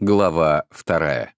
Глава 2.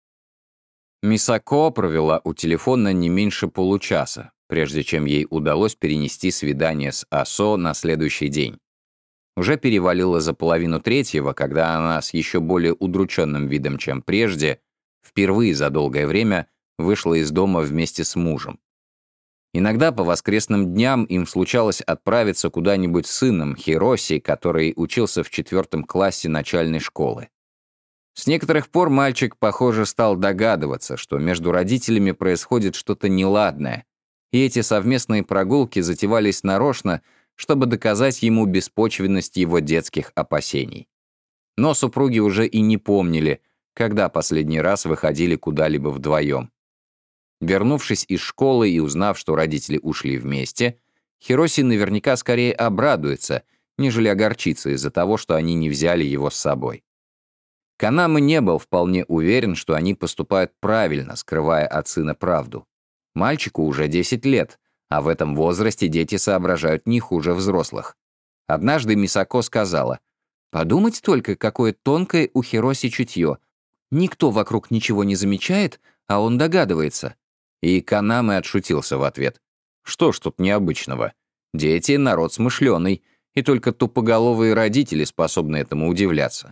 Мисако провела у телефона не меньше получаса, прежде чем ей удалось перенести свидание с Асо на следующий день. Уже перевалило за половину третьего, когда она с еще более удрученным видом, чем прежде, впервые за долгое время вышла из дома вместе с мужем. Иногда по воскресным дням им случалось отправиться куда-нибудь с сыном Хироси, который учился в 4 классе начальной школы. С некоторых пор мальчик, похоже, стал догадываться, что между родителями происходит что-то неладное, и эти совместные прогулки затевались нарочно, чтобы доказать ему беспочвенность его детских опасений. Но супруги уже и не помнили, когда последний раз выходили куда-либо вдвоем. Вернувшись из школы и узнав, что родители ушли вместе, Хироси наверняка скорее обрадуется, нежели огорчится из-за того, что они не взяли его с собой. Канама не был вполне уверен, что они поступают правильно, скрывая от сына правду. Мальчику уже 10 лет, а в этом возрасте дети соображают не хуже взрослых. Однажды Мисако сказала: «Подумать только, какое тонкое у Хироси чутье. Никто вокруг ничего не замечает, а он догадывается». И Канама отшутился в ответ: «Что ж тут необычного? Дети — народ смышленый, и только тупоголовые родители способны этому удивляться».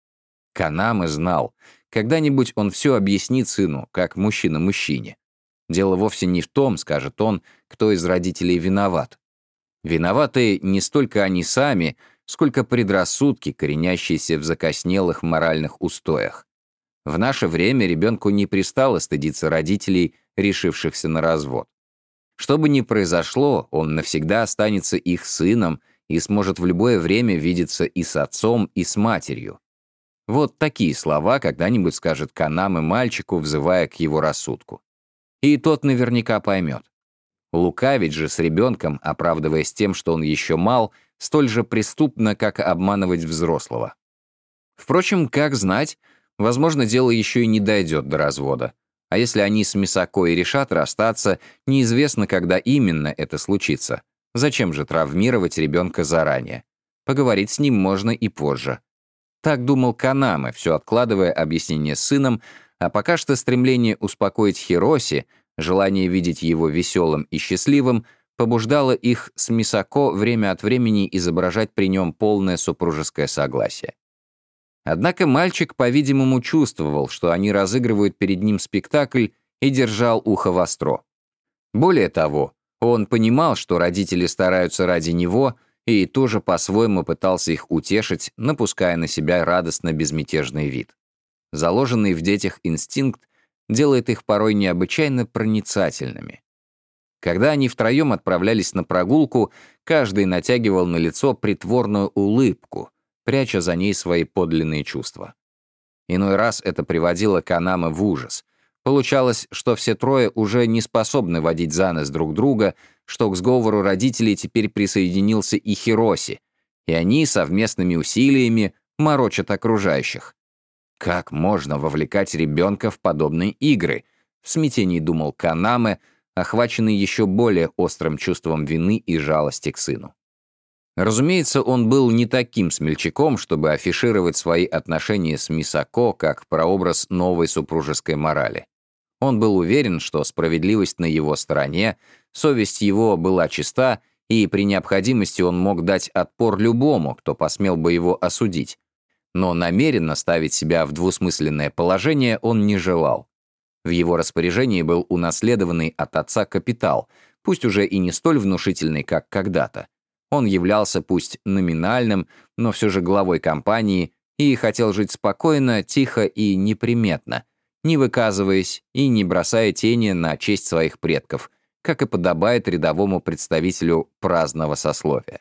Канама знал, когда-нибудь он все объяснит сыну, как мужчина мужчине. Дело вовсе не в том, скажет он, кто из родителей виноват. Виноваты не столько они сами, сколько предрассудки, коренящиеся в закоснелых моральных устоях. В наше время ребенку не пристало стыдиться родителей, решившихся на развод. Что бы ни произошло, он навсегда останется их сыном и сможет в любое время видеться и с отцом, и с матерью. Вот такие слова когда-нибудь скажет Канама мальчику, взывая к его рассудку. И тот наверняка поймет. Лукавить же с ребенком, оправдываясь тем, что он еще мал, столь же преступно, как обманывать взрослого. Впрочем, как знать, возможно, дело еще и не дойдет до развода. А если они с Мисако и решат расстаться, неизвестно, когда именно это случится. Зачем же травмировать ребенка заранее? Поговорить с ним можно и позже. Так думал Канама, все откладывая объяснение с сыном, а пока что стремление успокоить Хироси, желание видеть его веселым и счастливым, побуждало их с Мисако время от времени изображать при нем полное супружеское согласие. Однако мальчик, по-видимому, чувствовал, что они разыгрывают перед ним спектакль, и держал ухо востро. Более того, он понимал, что родители стараются ради него, и тоже по-своему пытался их утешить, напуская на себя радостно безмятежный вид. Заложенный в детях инстинкт делает их порой необычайно проницательными. Когда они втроем отправлялись на прогулку, каждый натягивал на лицо притворную улыбку, пряча за ней свои подлинные чувства. Иной раз это приводило Канама в ужас. Получалось, что все трое уже не способны водить за нос друг друга, что к сговору родителей теперь присоединился и Хироси, и они совместными усилиями морочат окружающих. Как можно вовлекать ребенка в подобные игры? В смятении думал Канама, охваченный еще более острым чувством вины и жалости к сыну. Разумеется, он был не таким смельчаком, чтобы афишировать свои отношения с Мисако как прообраз новой супружеской морали. Он был уверен, что справедливость на его стороне, совесть его была чиста, и при необходимости он мог дать отпор любому, кто посмел бы его осудить. Но намеренно ставить себя в двусмысленное положение он не желал. В его распоряжении был унаследованный от отца капитал, пусть уже и не столь внушительный, как когда-то. Он являлся пусть номинальным, но все же главой компании и хотел жить спокойно, тихо и неприметно, не выказываясь и не бросая тени на честь своих предков, как и подобает рядовому представителю праздного сословия.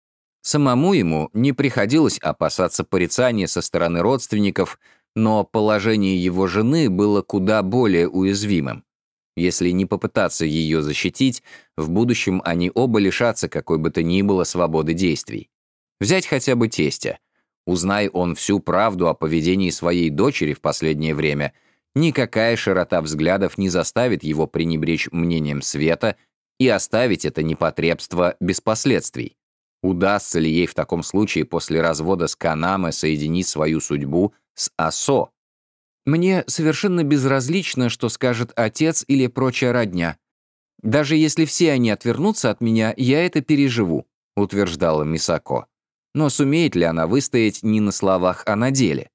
Самому ему не приходилось опасаться порицания со стороны родственников, но положение его жены было куда более уязвимым. Если не попытаться ее защитить, в будущем они оба лишатся какой бы то ни было свободы действий. Взять хотя бы тестя. Узнай он всю правду о поведении своей дочери в последнее время, никакая широта взглядов не заставит его пренебречь мнением света и оставить это непотребство без последствий. Удастся ли ей в таком случае после развода с Канама соединить свою судьбу с Асо. «Мне совершенно безразлично, что скажет отец или прочая родня. Даже если все они отвернутся от меня, я это переживу», — утверждала Мисако. Но сумеет ли она выстоять не на словах, а на деле?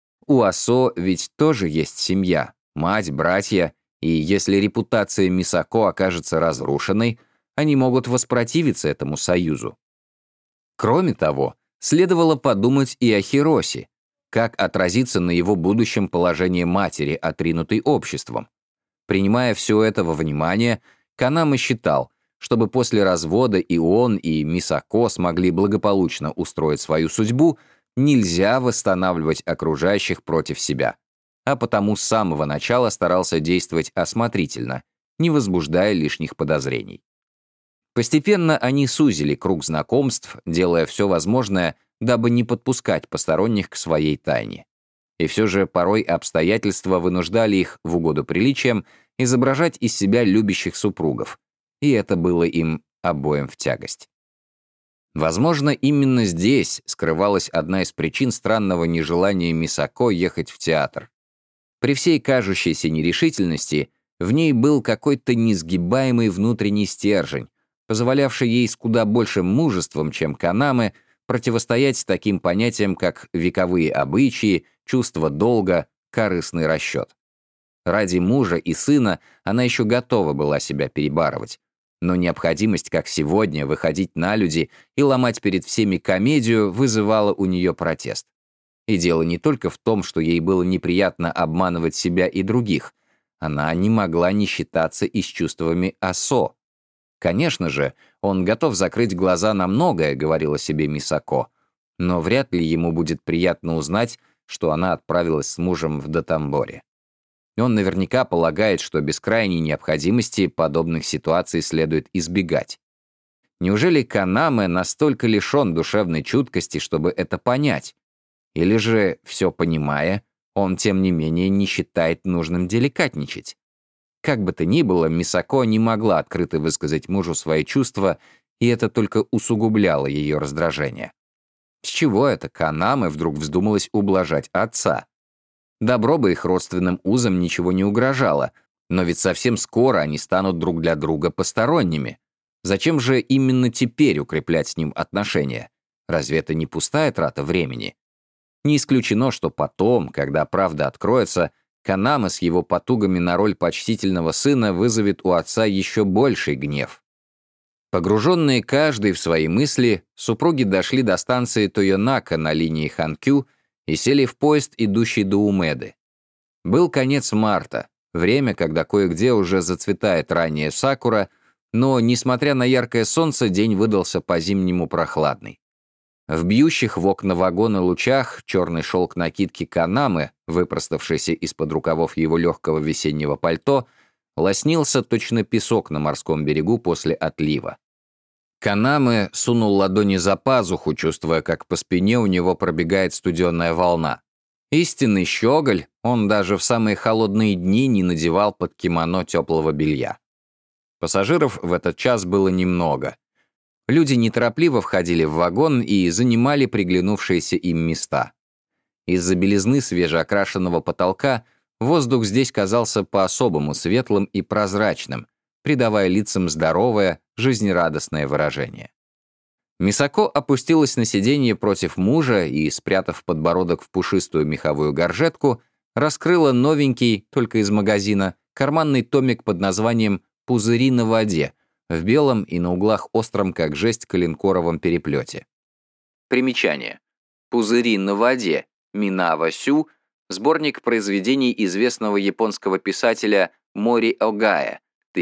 У Асо ведь тоже есть семья, мать, братья, и если репутация Мисако окажется разрушенной, они могут воспротивиться этому союзу. Кроме того, следовало подумать и о Хироси, как отразится на его будущем положение матери, отринутой обществом. Принимая все это во внимание, Канама считал, чтобы после развода и он, и Мисако смогли благополучно устроить свою судьбу, нельзя восстанавливать окружающих против себя, а потому с самого начала старался действовать осмотрительно, не возбуждая лишних подозрений. Постепенно они сузили круг знакомств, делая все возможное, дабы не подпускать посторонних к своей тайне. И все же порой обстоятельства вынуждали их, в угоду приличиям, изображать из себя любящих супругов, и это было им обоим в тягость. Возможно, именно здесь скрывалась одна из причин странного нежелания Мисако ехать в театр. При всей кажущейся нерешительности в ней был какой-то несгибаемый внутренний стержень, позволявший ей с куда большим мужеством, чем Канаме, противостоять таким понятиям, как вековые обычаи, чувство долга, корыстный расчет. Ради мужа и сына она еще готова была себя перебарывать, но необходимость, как сегодня, выходить на люди и ломать перед всеми комедию вызывала у нее протест. И дело не только в том, что ей было неприятно обманывать себя и других. Она не могла не считаться и с чувствами Асо. Конечно же, он готов закрыть глаза на многое, говорила себе Мисако, но вряд ли ему будет приятно узнать, что она отправилась с мужем в Дотамборе. Он наверняка полагает, что без крайней необходимости подобных ситуаций следует избегать. Неужели Канаме настолько лишен душевной чуткости, чтобы это понять? Или же, все понимая, он, тем не менее, не считает нужным деликатничать? Как бы то ни было, Мисако не могла открыто высказать мужу свои чувства, и это только усугубляло ее раздражение. С чего это Канаме вдруг вздумалось ублажать отца? Добро бы их родственным узам ничего не угрожало, но ведь совсем скоро они станут друг для друга посторонними. Зачем же именно теперь укреплять с ним отношения? Разве это не пустая трата времени? Не исключено, что потом, когда правда откроется, Канаме с его потугами на роль почтительного сына вызовет у отца еще больший гнев. Погруженные каждый в свои мысли, супруги дошли до станции Тойонака на линии Ханкю и сели в поезд, идущий до Умеды. Был конец марта, время, когда кое-где уже зацветает ранняя сакура, но, несмотря на яркое солнце, день выдался по-зимнему прохладный. В бьющих в окна вагона лучах черный шелк накидки Канаме, выпроставшийся из-под рукавов его легкого весеннего пальто, лоснился точно песок на морском берегу после отлива. Канаме сунул ладони за пазуху, чувствуя, как по спине у него пробегает студеная волна. Истинный щеголь, он даже в самые холодные дни не надевал под кимоно теплого белья. Пассажиров в этот час было немного. Люди неторопливо входили в вагон и занимали приглянувшиеся им места. Из-за белизны свежеокрашенного потолка воздух здесь казался по-особому светлым и прозрачным, придавая лицам здоровое, жизнерадостное выражение. Мисако опустилась на сиденье против мужа и, спрятав подбородок в пушистую меховую горжетку, раскрыла новенький, только из магазина, карманный томик под названием «Пузыри на воде», в белом и на углах остром, как жесть, коленкоровом переплете. Примечание. «Пузыри на воде» Минава Сю, сборник произведений известного японского писателя Мори Огая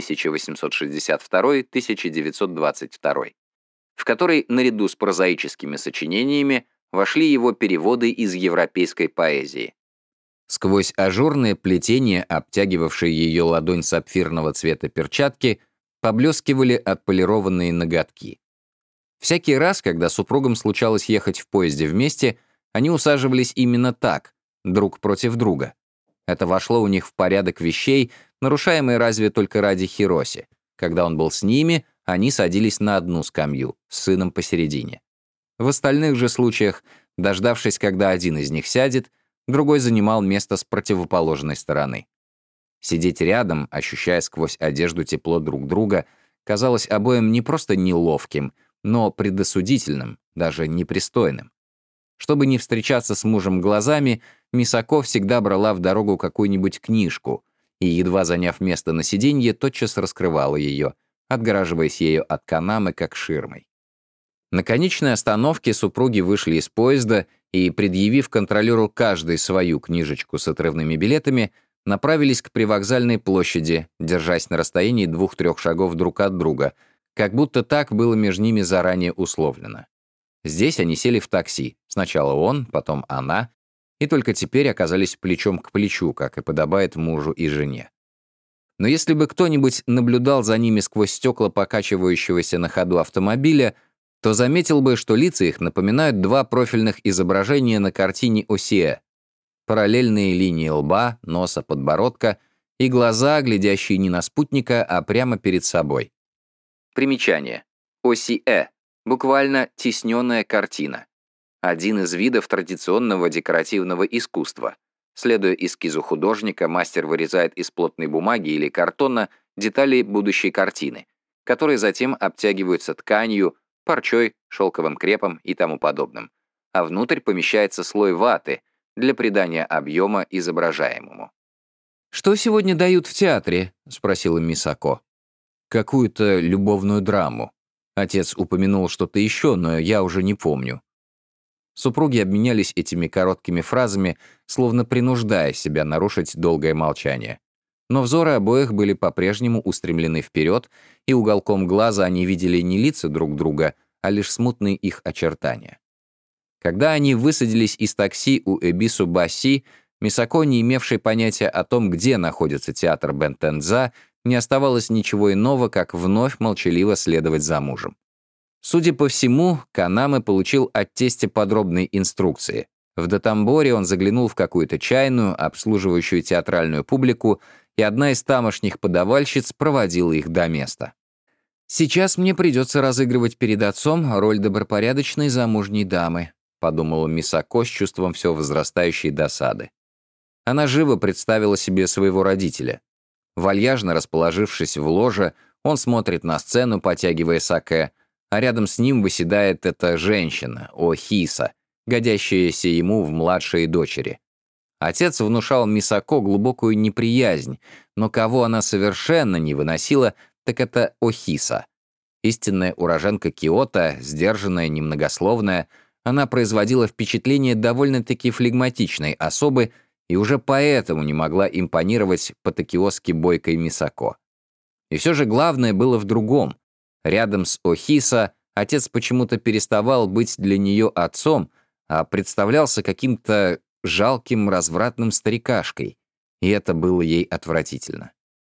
1862-1922, в который наряду с прозаическими сочинениями вошли его переводы из европейской поэзии. Сквозь ажурное плетение, обтягивавшее ее ладонь сапфирного цвета перчатки, поблескивали отполированные ноготки. Всякий раз, когда супругам случалось ехать в поезде вместе, они усаживались именно так, друг против друга. Это вошло у них в порядок вещей, нарушаемый разве только ради Хироси. Когда он был с ними, они садились на одну скамью, с сыном посередине. В остальных же случаях, дождавшись, когда один из них сядет, другой занимал место с противоположной стороны. Сидеть рядом, ощущая сквозь одежду тепло друг друга, казалось обоим не просто неловким, но предосудительным, даже непристойным. Чтобы не встречаться с мужем глазами, Мисако всегда брала в дорогу какую-нибудь книжку и, едва заняв место на сиденье, тотчас раскрывала ее, отгораживаясь ею от Канамы как ширмой. На конечной остановке супруги вышли из поезда и, предъявив контролеру каждой свою книжечку с отрывными билетами, направились к привокзальной площади, держась на расстоянии 2-3 шагов друг от друга, как будто так было между ними заранее условлено. Здесь они сели в такси, сначала он, потом она, и только теперь оказались плечом к плечу, как и подобает мужу и жене. Но если бы кто-нибудь наблюдал за ними сквозь стекла покачивающегося на ходу автомобиля, то заметил бы, что лица их напоминают два профильных изображения на картине Осиэ. Параллельные линии лба, носа, подбородка и глаза, глядящие не на спутника, а прямо перед собой. Примечание. Осиэ. Буквально «тесненная картина». Один из видов традиционного декоративного искусства. Следуя эскизу художника, мастер вырезает из плотной бумаги или картона детали будущей картины, которые затем обтягиваются тканью, парчой, шелковым крепом и тому подобным, а внутрь помещается слой ваты для придания объема изображаемому. «Что сегодня дают в театре?» — спросила Мисако. «Какую-то любовную драму. Отец упомянул что-то еще, но я уже не помню». Супруги обменялись этими короткими фразами, словно принуждая себя нарушить долгое молчание. Но взоры обоих были по-прежнему устремлены вперед, и уголком глаза они видели не лица друг друга, а лишь смутные их очертания. Когда они высадились из такси у Эбису-Басси, Мисако, не имевшей понятия о том, где находится театр Бентенза, не оставалось ничего иного, как вновь молчаливо следовать за мужем. Судя по всему, Канаме получил от тестя подробные инструкции. В Дотамборе он заглянул в какую-то чайную, обслуживающую театральную публику, и одна из тамошних подавальщиц проводила их до места. «Сейчас мне придется разыгрывать перед отцом роль добропорядочной замужней дамы», подумала Мисако с чувством все возрастающей досады. Она живо представила себе своего родителя. Вальяжно расположившись в ложе, он смотрит на сцену, потягивая саке, а рядом с ним выседает эта женщина, Охиса, годящаяся ему в младшие дочери. Отец внушал Мисако глубокую неприязнь, но кого она совершенно не выносила, так это Охиса. Истинная уроженка Киото, сдержанная, немногословная, она производила впечатление довольно-таки флегматичной особы и уже поэтому не могла импонировать по-токиоски бойкой Мисако. И все же главное было в другом. Рядом с Охиса отец почему-то переставал быть для нее отцом, а представлялся каким-то жалким, развратным старикашкой, и это было ей отвратительно.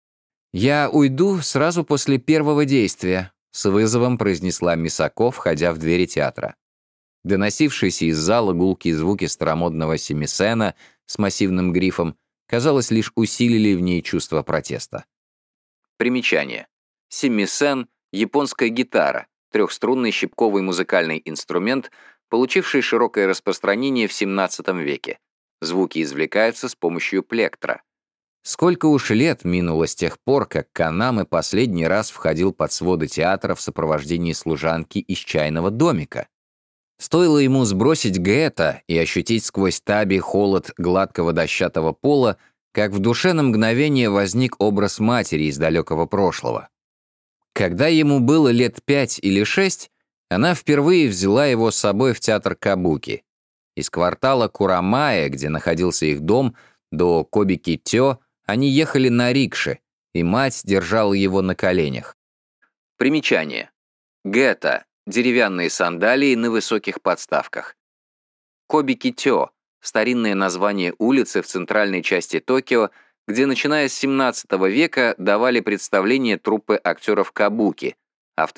«Я уйду сразу после первого действия», — с вызовом произнесла Мисако, входя в двери театра. Доносившиеся из зала гулкие звуки старомодного семисена с массивным грифом, казалось, лишь усилили в ней чувство протеста. Примечание. Семисен — японская гитара, трехструнный щипковый музыкальный инструмент, получивший широкое распространение в XVII веке. Звуки извлекаются с помощью плектра. Сколько уж лет минуло с тех пор, как Канаме последний раз входил под своды театра в сопровождении служанки из чайного домика. Стоило ему сбросить гетто и ощутить сквозь таби холод гладкого дощатого пола, как в душе на мгновение возник образ матери из далекого прошлого. Когда ему было лет 5 или 6, она впервые взяла его с собой в театр Кабуки. Из квартала Курамае, где находился их дом, до Кобики-тё они ехали на рикше, и мать держала его на коленях. Примечание. Гетто. Деревянные сандалии на высоких подставках. Кобики-тё — старинное название улицы в центральной части Токио, где, начиная с XVII века, давали представления труппы актеров кабуки, а в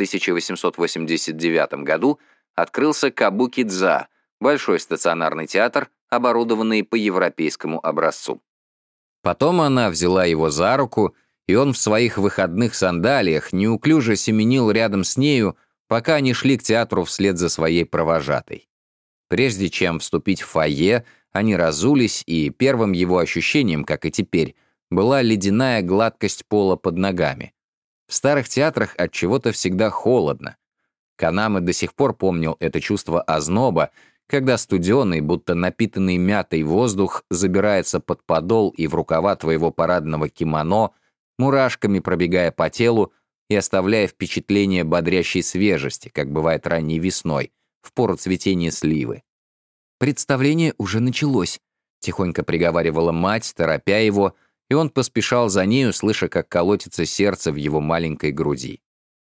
1889 году открылся Кабуки-дза, большой стационарный театр, оборудованный по европейскому образцу. Потом она взяла его за руку, и он в своих выходных сандалиях неуклюже семенил рядом с нею, пока они шли к театру вслед за своей провожатой. Прежде чем вступить в фойе, они разулись, и первым его ощущением, как и теперь, была ледяная гладкость пола под ногами. В старых театрах от чего-то всегда холодно. Канаме до сих пор помнил это чувство озноба, когда студеный, будто напитанный мятой воздух забирается под подол и в рукава твоего парадного кимоно, мурашками пробегая по телу и оставляя впечатление бодрящей свежести, как бывает ранней весной, в пору цветения сливы. «Представление уже началось», — тихонько приговаривала мать, торопя его, и он поспешал за нею, слыша, как колотится сердце в его маленькой груди.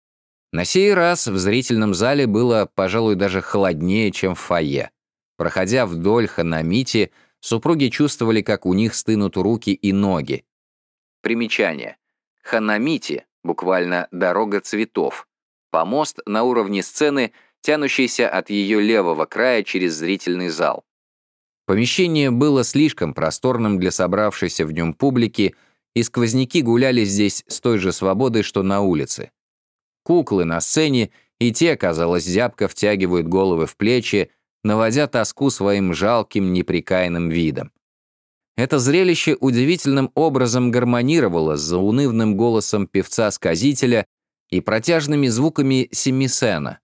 На сей раз в зрительном зале было, пожалуй, даже холоднее, чем в фойе. Проходя вдоль ханамити, супруги чувствовали, как у них стынут руки и ноги. Примечание. Ханамити, буквально «дорога цветов», помост на уровне сцены, тянущийся от ее левого края через зрительный зал. Помещение было слишком просторным для собравшейся в нем публики, и сквозняки гуляли здесь с той же свободой, что на улице. Куклы на сцене и те, казалось, зябко втягивают головы в плечи, наводя тоску своим жалким, неприкаянным видом. Это зрелище удивительным образом гармонировало с заунывным голосом певца-сказителя и протяжными звуками семисена.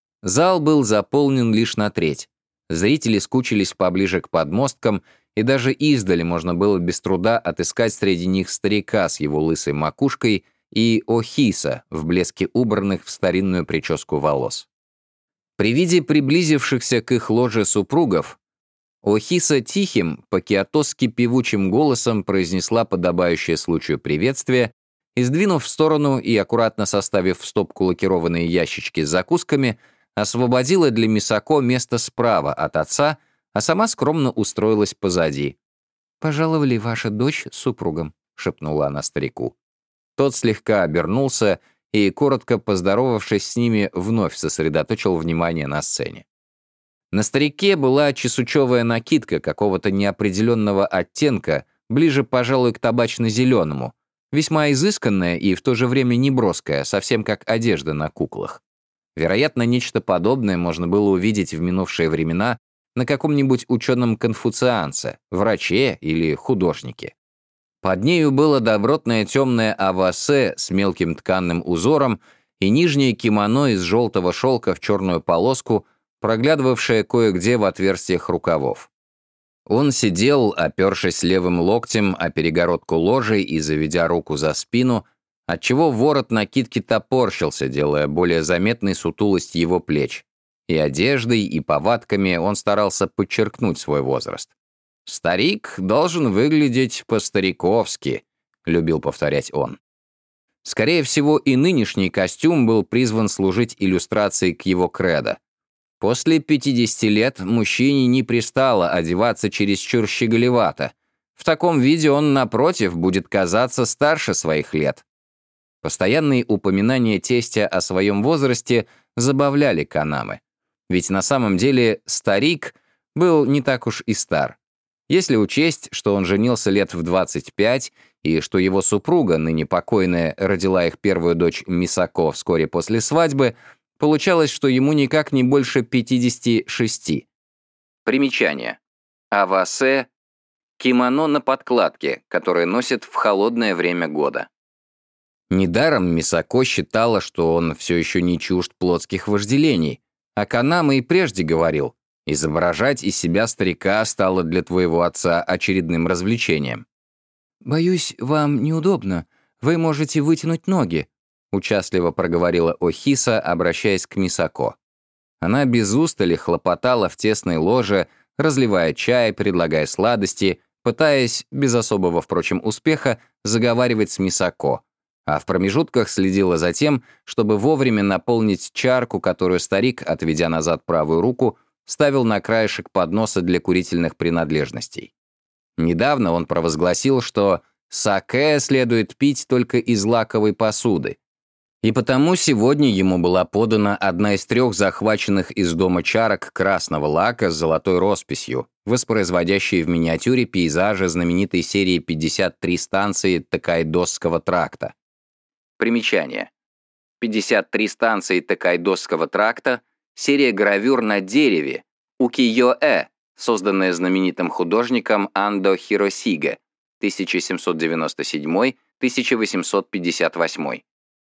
Зал был заполнен лишь на треть. Зрители скучились поближе к подмосткам, и даже издали можно было без труда отыскать среди них старика с его лысой макушкой и Охиса в блеске убранных в старинную прическу волос. При виде приблизившихся к их ложе супругов, Охиса тихим, по-киотосски певучим голосом произнесла подобающее случаю приветствие и, сдвинув в сторону и аккуратно составив в стопку лакированные ящички с закусками, освободила для Мисако место справа от отца, а сама скромно устроилась позади. «Пожаловали ваша дочь с супругом», — шепнула она старику. Тот слегка обернулся и, коротко поздоровавшись с ними, вновь сосредоточил внимание на сцене. На старике была чесучевая накидка какого-то неопределенного оттенка, ближе, пожалуй, к табачно-зеленому, весьма изысканная и в то же время неброская, совсем как одежда на куклах. Вероятно, нечто подобное можно было увидеть в минувшие времена на каком-нибудь ученом-конфуцианце, враче или художнике. Под нею было добротное темное авасе с мелким тканным узором и нижнее кимоно из желтого шелка в черную полоску, проглядывавшее кое-где в отверстиях рукавов. Он сидел, опершись левым локтем о перегородку ложей и заведя руку за спину, отчего ворот накидки топорщился, делая более заметной сутулость его плеч. И одеждой, и повадками он старался подчеркнуть свой возраст. «Старик должен выглядеть по-стариковски», — любил повторять он. Скорее всего, и нынешний костюм был призван служить иллюстрацией к его кредо. После 50 лет мужчине не пристало одеваться чересчур щеголевато. В таком виде он, напротив, будет казаться старше своих лет. Постоянные упоминания тестя о своем возрасте забавляли Канаме. Ведь на самом деле старик был не так уж и стар. Если учесть, что он женился лет в 25, и что его супруга, ныне покойная, родила их первую дочь Мисако вскоре после свадьбы, получалось, что ему никак не больше 56. Примечание. Авасе — кимоно на подкладке, которое носят в холодное время года. Недаром Мисако считала, что он все еще не чужд плотских вожделений, а Канаме и прежде говорил: изображать из себя старика стало для твоего отца очередным развлечением. «Боюсь, вам неудобно. Вы можете вытянуть ноги», — участливо проговорила Охиса, обращаясь к Мисако. Она без устали хлопотала в тесной ложе, разливая чай, предлагая сладости, пытаясь, без особого, впрочем, успеха, заговаривать с Мисако, а в промежутках следила за тем, чтобы вовремя наполнить чарку, которую старик, отведя назад правую руку, ставил на краешек подноса для курительных принадлежностей. Недавно он провозгласил, что саке следует пить только из лаковой посуды, и потому сегодня ему была подана одна из 3 захваченных из дома чарок красного лака с золотой росписью, воспроизводящей в миниатюре пейзажи знаменитой серии 53 станции Токайдосского тракта. Примечание. 53 станции Токайдосского тракта — серия гравюр на дереве, укиё-э, созданное знаменитым художником Андо Хиросиге 1797-1858.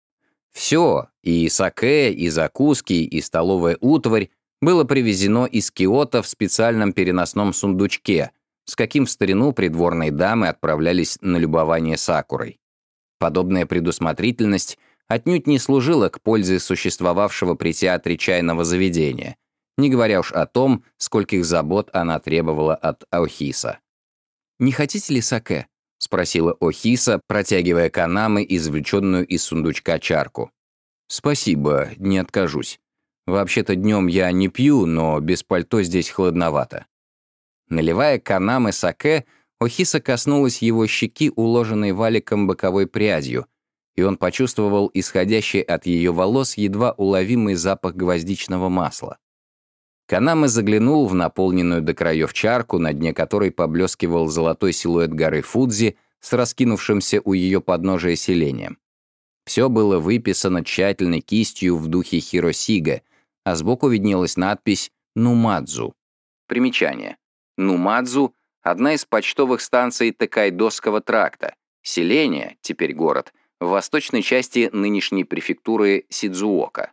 Все, и саке, и закуски, и столовая утварь, было привезено из Киото в специальном переносном сундучке, с каким в старину придворные дамы отправлялись на любование сакурой. Подобная предусмотрительность отнюдь не служила к пользе существовавшего при театре чайного заведения, не говоря уж о том, скольких забот она требовала от Охиса. «Не хотите ли саке?» — спросила Охиса, протягивая Канаме извлеченную из сундучка чарку. «Спасибо, не откажусь. Вообще-то днем я не пью, но без пальто здесь холодновато». Наливая Канаме саке, Охиса коснулась его щеки, уложенной валиком боковой прядью, и он почувствовал исходящий от ее волос едва уловимый запах гвоздичного масла. Канаме заглянул в наполненную до краев чарку, на дне которой поблескивал золотой силуэт горы Фудзи с раскинувшимся у ее подножия селением. Все было выписано тщательной кистью в духе Хиросиге, а сбоку виднелась надпись «Нумадзу». Примечание. Нумадзу — одна из почтовых станций Токайдосского тракта, селение, теперь город, в восточной части нынешней префектуры Сидзуока.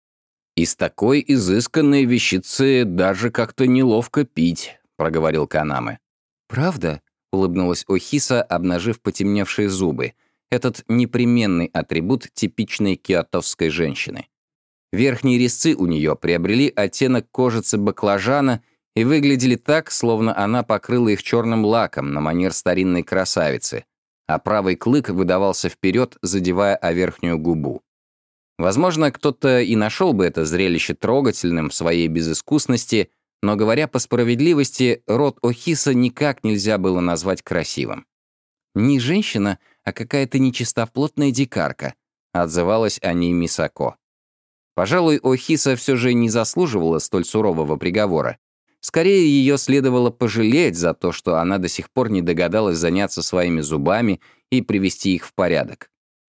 «Из такой изысканной вещицы даже как-то неловко пить», — проговорил Канаме. «Правда?» — улыбнулась Охиса, обнажив потемневшие зубы. Этот непременный атрибут типичной киотовской женщины. Верхние резцы у нее приобрели оттенок кожицы баклажана и выглядели так, словно она покрыла их черным лаком на манер старинной красавицы, а правый клык выдавался вперед, задевая о верхнюю губу. Возможно, кто-то и нашел бы это зрелище трогательным в своей безыскусности, но, говоря по справедливости, род Охиса никак нельзя было назвать красивым. «Не женщина, а какая-то нечистоплотная дикарка», — отзывалась о ней Мисако. Пожалуй, Охиса все же не заслуживала столь сурового приговора. Скорее, ее следовало пожалеть за то, что она до сих пор не догадалась заняться своими зубами и привести их в порядок.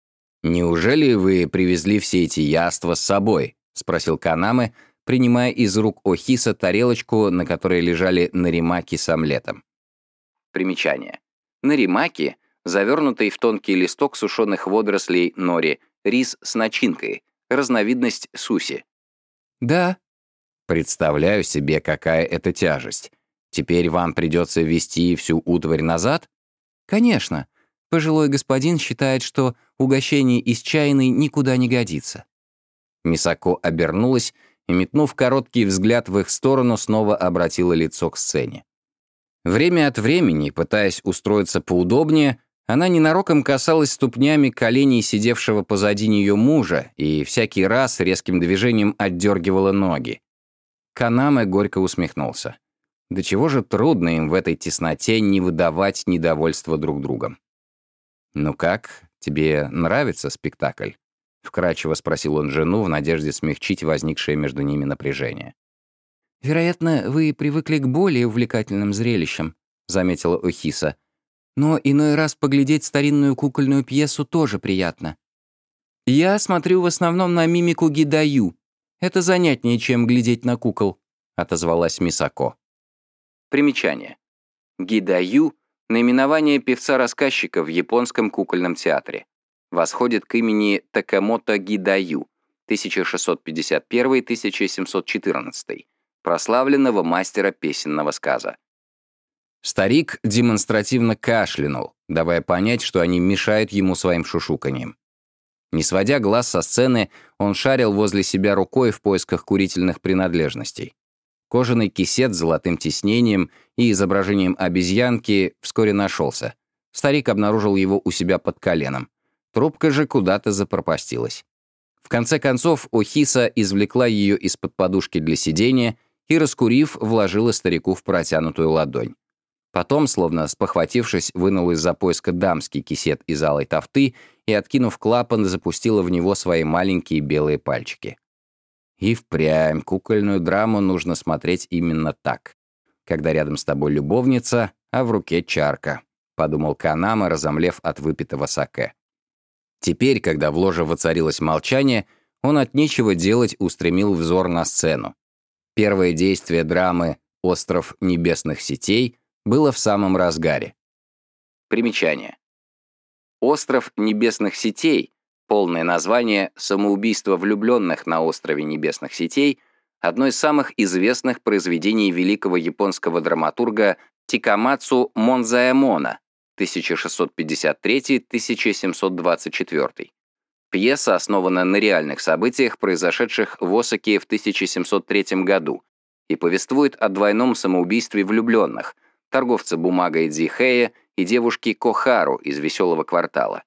«Неужели вы привезли все эти яства с собой?» — спросил Канаме, принимая из рук Охиса тарелочку, на которой лежали наримаки с омлетом. Примечание. Наримаки — завернутый в тонкий листок сушеных водорослей нори, рис с начинкой, разновидность суси. «Да». «Представляю себе, какая это тяжесть. Теперь вам придется везти всю утварь назад?» «Конечно. Пожилой господин считает, что угощение из чайной никуда не годится». Мисако обернулась и, метнув короткий взгляд в их сторону, снова обратила лицо к сцене. Время от времени, пытаясь устроиться поудобнее, она ненароком касалась ступнями коленей сидевшего позади нее мужа и всякий раз резким движением отдергивала ноги. Канаме горько усмехнулся. До чего же трудно им в этой тесноте не выдавать недовольства друг другом. «Ну как, тебе нравится спектакль?» — вкрадчиво спросил он жену в надежде смягчить возникшее между ними напряжение. «Вероятно, вы привыкли к более увлекательным зрелищам», — заметила Охиса. «Но иной раз поглядеть старинную кукольную пьесу тоже приятно. Я смотрю в основном на мимику Гидаю. Это занятнее, чем глядеть на кукол», — отозвалась Мисако. Примечание. Гидаю — наименование певца-рассказчика в японском кукольном театре. Восходит к имени Такамото Гидаю, 1651-1714, прославленного мастера песенного сказа. Старик демонстративно кашлянул, давая понять, что они мешают ему своим шушуканьем. Не сводя глаз со сцены, он шарил возле себя рукой в поисках курительных принадлежностей. Кожаный кисет с золотым тиснением и изображением обезьянки вскоре нашелся. Старик обнаружил его у себя под коленом. Трубка же куда-то запропастилась. В конце концов, Охиса извлекла ее из-под подушки для сидения и, раскурив, вложила старику в протянутую ладонь. Потом, словно спохватившись, вынул из-за пояска дамский кисет из алой тафты и, откинув клапан, запустила в него свои маленькие белые пальчики. И впрямь кукольную драму нужно смотреть именно так. Когда рядом с тобой любовница, а в руке чарка, подумал Канаме, разомлев от выпитого саке. Теперь, когда в ложе воцарилось молчание, он от нечего делать устремил взор на сцену. Первое действие драмы «Остров небесных сетей» было в самом разгаре. Примечание. «Остров небесных сетей» — полное название «Самоубийство влюбленных на острове небесных сетей» — одно из самых известных произведений великого японского драматурга Тикамацу Монзаэмона 1653-1724. Пьеса основана на реальных событиях, произошедших в Осаке в 1703 году, и повествует о двойном самоубийстве влюбленных — торговца бумагой Дзихея и девушки Кохару из «Веселого квартала».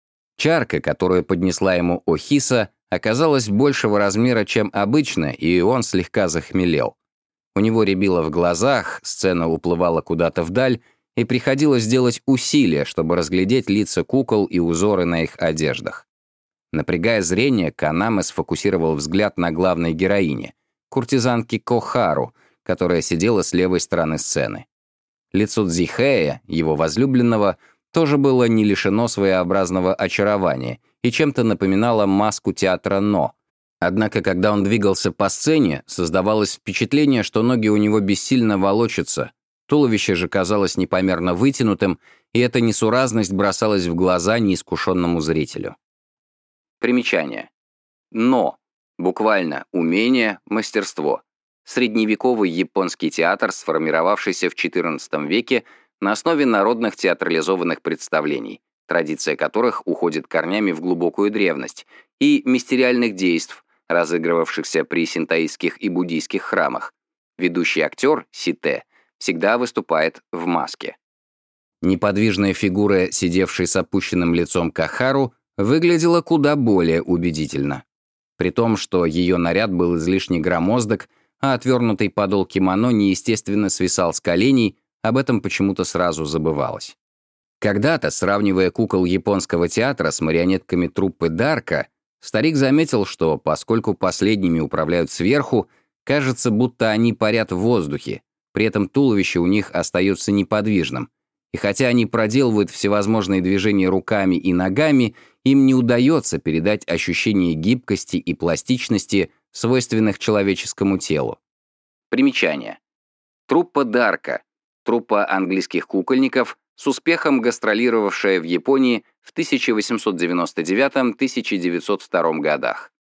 Чарка, которую поднесла ему Охиса, оказалась большего размера, чем обычно, и он слегка захмелел. У него рябило в глазах, сцена уплывала куда-то вдаль, и приходилось делать усилия, чтобы разглядеть лица кукол и узоры на их одеждах. Напрягая зрение, Канаме сфокусировал взгляд на главной героине, куртизанке Кохару, которая сидела с левой стороны сцены. Лицо Дзихея, его возлюбленного, тоже было не лишено своеобразного очарования и чем-то напоминало маску театра «Но». Однако, когда он двигался по сцене, создавалось впечатление, что ноги у него бессильно волочатся, туловище же казалось непомерно вытянутым, и эта несуразность бросалась в глаза неискушенному зрителю. Примечание. «Но» — буквально «умение», «мастерство». Средневековый японский театр, сформировавшийся в XIV веке на основе народных театрализованных представлений, традиция которых уходит корнями в глубокую древность, и мистериальных действий, разыгрывавшихся при синтоистских и буддийских храмах. Ведущий актер, сите, всегда выступает в маске. Неподвижная фигура, сидевшей с опущенным лицом Кохару, выглядела куда более убедительно. При том, что ее наряд был излишне громоздок, а отвернутый подол кимоно неестественно свисал с коленей, об этом почему-то сразу забывалось. Когда-то, сравнивая кукол японского театра с марионетками труппы Дарка, старик заметил, что, поскольку последними управляют сверху, кажется, будто они парят в воздухе, при этом туловище у них остается неподвижным, и хотя они проделывают всевозможные движения руками и ногами, им не удается передать ощущение гибкости и пластичности, свойственных человеческому телу. Примечание. Труппа Дарка, труппа английских кукольников, с успехом гастролировавшая в Японии в 1899-1902 годах.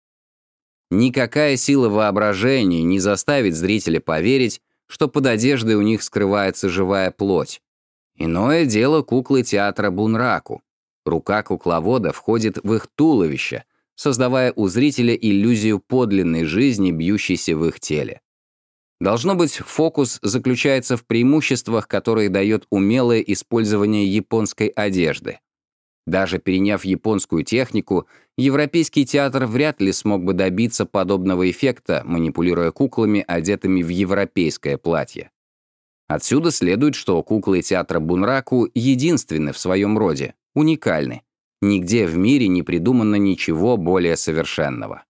Никакая сила воображения не заставит зрителя поверить, что под одеждой у них скрывается живая плоть. Иное дело куклы театра Бунраку. Рука кукловода входит в их туловище, создавая у зрителя иллюзию подлинной жизни, бьющейся в их теле. Должно быть, фокус заключается в преимуществах, которые дает умелое использование японской одежды. Даже переняв японскую технику, европейский театр вряд ли смог бы добиться подобного эффекта, манипулируя куклами, одетыми в европейское платье. Отсюда следует, что куклы театра Бунраку единственны в своем роде, уникальны. Нигде в мире не придумано ничего более совершенного.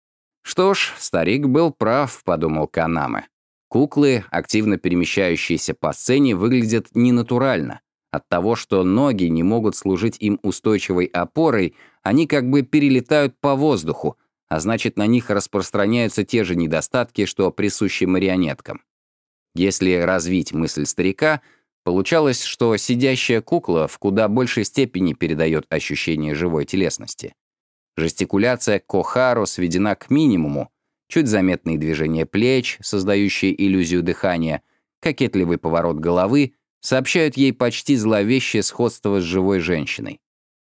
«Что ж, старик был прав», — подумал Канаме. Куклы, активно перемещающиеся по сцене, выглядят ненатурально. От того, что ноги не могут служить им устойчивой опорой, они как бы перелетают по воздуху, а значит, на них распространяются те же недостатки, что присущи марионеткам. Если развить мысль старика, получалось, что сидящая кукла в куда большей степени передает ощущение живой телесности. Жестикуляция Кохару сведена к минимуму, чуть заметные движения плеч, создающие иллюзию дыхания, кокетливый поворот головы сообщают ей почти зловещее сходство с живой женщиной.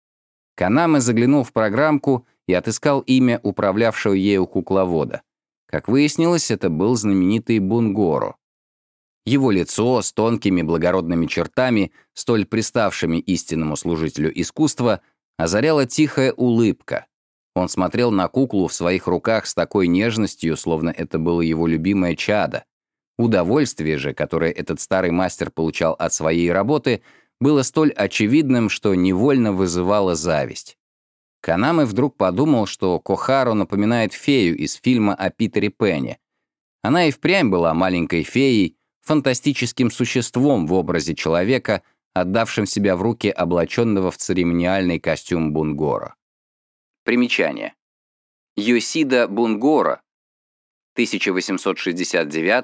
Канаме заглянул в программку и отыскал имя управлявшего ею кукловода. Как выяснилось, это был знаменитый Бунгоро. Его лицо с тонкими благородными чертами, столь приставшими истинному служителю искусства, озаряла тихая улыбка. Он смотрел на куклу в своих руках с такой нежностью, словно это было его любимое чадо. Удовольствие же, которое этот старый мастер получал от своей работы, было столь очевидным, что невольно вызывало зависть. Канаме вдруг подумал, что Кохару напоминает фею из фильма о Питере Пэне. Она и впрямь была маленькой феей, фантастическим существом в образе человека, отдавшим себя в руки облаченного в церемониальный костюм Бунгоро. Примечание. Йосида Бунгоро, 1869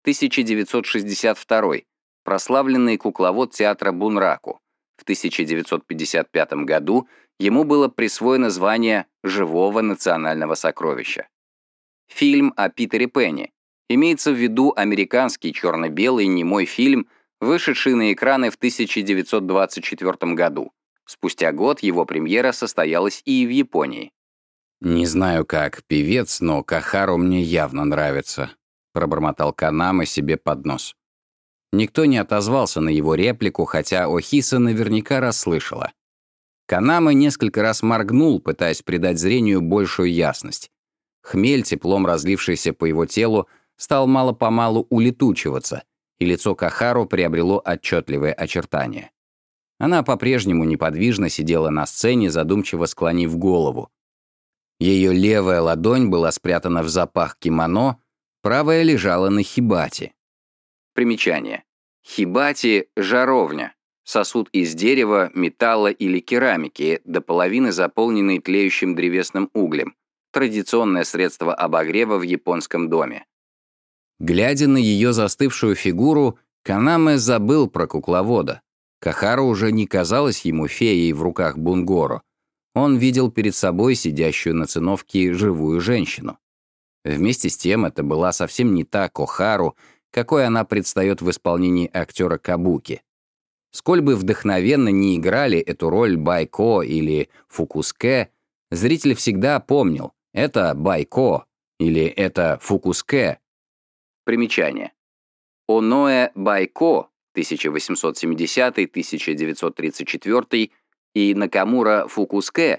1962. Прославленный кукловод театра Бунраку. В 1955 году ему было присвоено звание «Живого национального сокровища». Фильм о Питере Пенни. Имеется в виду американский черно-белый немой фильм, вышедший на экраны в 1924 году. Спустя год его премьера состоялась и в Японии. «Не знаю, как певец, но Кохару мне явно нравится», — пробормотал Канама себе под нос. Никто не отозвался на его реплику, хотя Охиса наверняка расслышала. Канама несколько раз моргнул, пытаясь придать зрению большую ясность. Хмель, теплом разлившийся по его телу, стал мало-помалу улетучиваться, и лицо Кохару приобрело отчетливые очертания. Она по-прежнему неподвижно сидела на сцене, задумчиво склонив голову. Ее левая ладонь была спрятана в запах кимоно, правая лежала на хибате. Примечание. Хибати – жаровня. Сосуд из дерева, металла или керамики, до половины заполненный тлеющим древесным углем. Традиционное средство обогрева в японском доме. Глядя на ее застывшую фигуру, Канаме забыл про кукловода. Кохару уже не казалась ему феей в руках Бунгоро. Он видел перед собой сидящую на циновке живую женщину. Вместе с тем это была совсем не та Кохару, какой она предстает в исполнении актера Кабуки. Сколь бы вдохновенно ни играли эту роль Байко или Фукуске, зритель всегда помнил, это Байко или это Фукуске. Примечание. Оноэ Байко 1870-1934 и Накамура Фукуске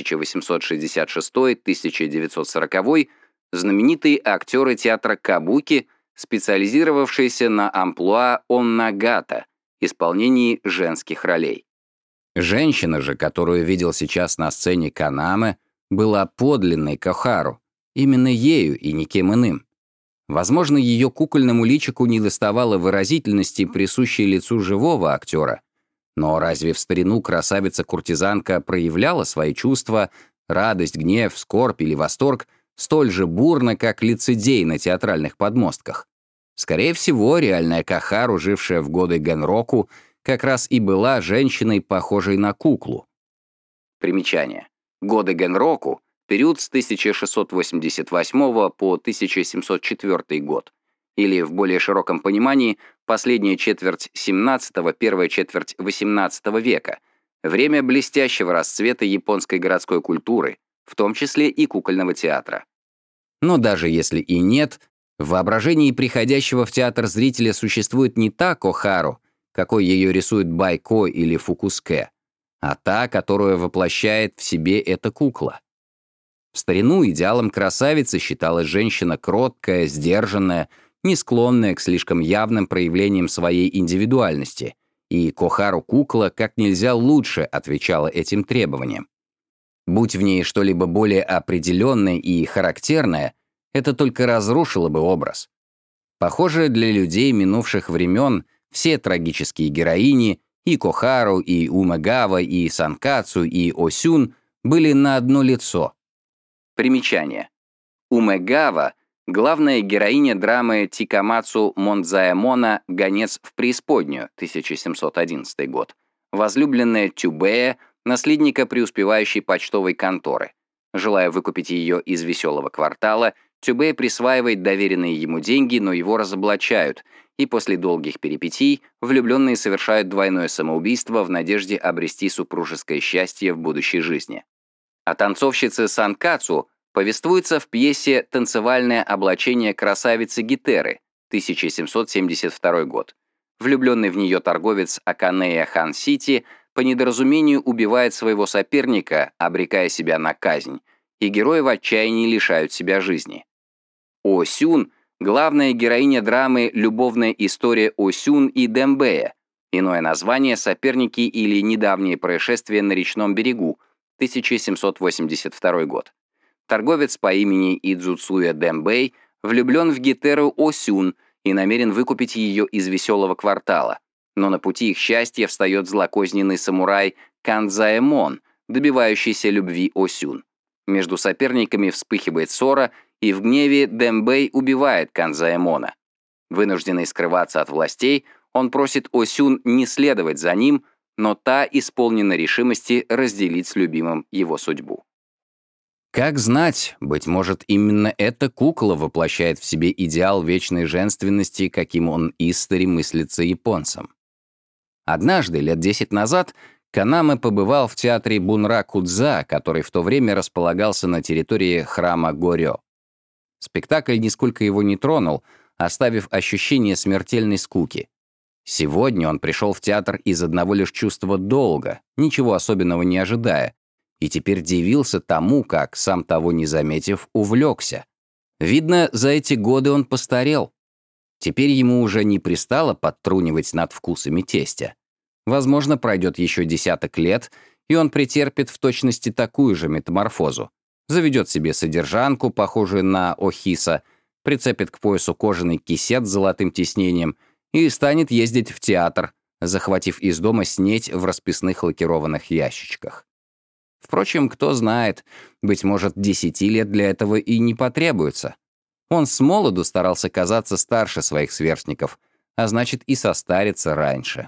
1866-1940 знаменитые актеры театра Кабуки, специализировавшиеся на амплуа оннагата, исполнении женских ролей. Женщина же, которую видел сейчас на сцене Канаме, была подлинной Кохару, именно ею и никем иным. Возможно, ее кукольному личику недоставало выразительности, присущей лицу живого актера, но разве в старину красавица-куртизанка проявляла свои чувства, радость, гнев, скорбь или восторг, столь же бурно, как лицедей на театральных подмостках? Скорее всего, реальная Кохару, жившая в годы Генроку, как раз и была женщиной, похожей на куклу. Примечание. Годы Генроку — период с 1688 по 1704 год, или в более широком понимании последняя четверть XVII, первая четверть XVIII века, время блестящего расцвета японской городской культуры, в том числе и кукольного театра. Но даже если и нет, в воображении приходящего в театр зрителя существует не та Кохару, какой ее рисует Байко или Фукуске, а та, которую воплощает в себе эта кукла. В старину идеалом красавицы считалась женщина кроткая, сдержанная, не склонная к слишком явным проявлениям своей индивидуальности, и Кохару-кукла как нельзя лучше отвечала этим требованиям. Будь в ней что-либо более определенное и характерное, это только разрушило бы образ. Похоже, для людей минувших времен все трагические героини, и Кохару, и Умэгава, и Санкацу, и Осюн, были на одно лицо. Примечание. Умэгава — главная героиня драмы Тикамацу Мондзаэмона «Гонец в преисподнюю» 1711 год, возлюбленная Тюбея, наследника преуспевающей почтовой конторы. Желая выкупить ее из веселого квартала, Тюбей присваивает доверенные ему деньги, но его разоблачают, и после долгих перипетий влюбленные совершают двойное самоубийство в надежде обрести супружеское счастье в будущей жизни. О танцовщице Санкацу повествуется в пьесе «Танцевальное облачение красавицы Гитеры» 1772 год. Влюбленный в нее торговец Аканея Хан-Сити по недоразумению убивает своего соперника, обрекая себя на казнь, и герои в отчаянии лишают себя жизни. Осюн — главная героиня драмы «Любовная история Осюн и Дембея», иное название «Соперники или недавние происшествия на речном берегу», 1782 год. Торговец по имени Идзуцуя Дембей влюблен в Гитеру Осюн и намерен выкупить ее из веселого квартала, но на пути их счастья встает злокозненный самурай Канзаэмон, добивающийся любви Осюн. Между соперниками вспыхивает ссора, и в гневе Дембей убивает Канзаэмона. Вынужденный скрываться от властей, он просит Осюн не следовать за ним, но та исполнена решимости разделить с любимым его судьбу. Как знать, быть может, именно эта кукла воплощает в себе идеал вечной женственности, каким он истори мыслится японцам. Однажды, лет 10 назад, Канаме побывал в театре Бунра-Кудза, который в то время располагался на территории храма Горё. Спектакль нисколько его не тронул, оставив ощущение смертельной скуки. Сегодня он пришел в театр из одного лишь чувства долга, ничего особенного не ожидая, и теперь дивился тому, как, сам того не заметив, увлекся. Видно, за эти годы он постарел. Теперь ему уже не пристало подтрунивать над вкусами тестя. Возможно, пройдет еще 10 лет, и он претерпит в точности такую же метаморфозу. Заведет себе содержанку, похожую на Охиса, прицепит к поясу кожаный кисет с золотым тиснением и станет ездить в театр, захватив из дома снеть в расписных лакированных ящичках. Впрочем, кто знает, быть может, 10 лет для этого и не потребуется. Он с молоду старался казаться старше своих сверстников, а значит и состариться раньше.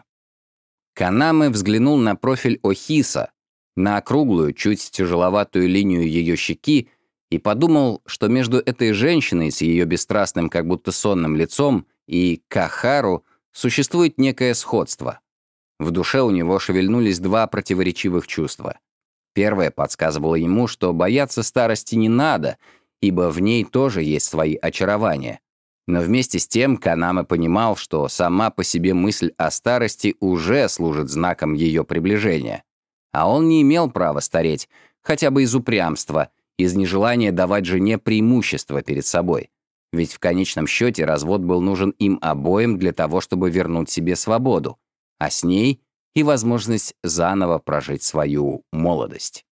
Канаме взглянул на профиль Охиса, на округлую, чуть тяжеловатую линию ее щеки и подумал, что между этой женщиной с ее бесстрастным, как будто сонным лицом и Кахару существует некое сходство. В душе у него шевельнулись два противоречивых чувства. Первое подсказывало ему, что бояться старости не надо, ибо в ней тоже есть свои очарования. Но вместе с тем Канаме понимал, что сама по себе мысль о старости уже служит знаком ее приближения. А он не имел права стареть, хотя бы из упрямства, из нежелания давать жене преимущество перед собой. Ведь в конечном счете развод был нужен им обоим для того, чтобы вернуть себе свободу, а с ней и возможность заново прожить свою молодость.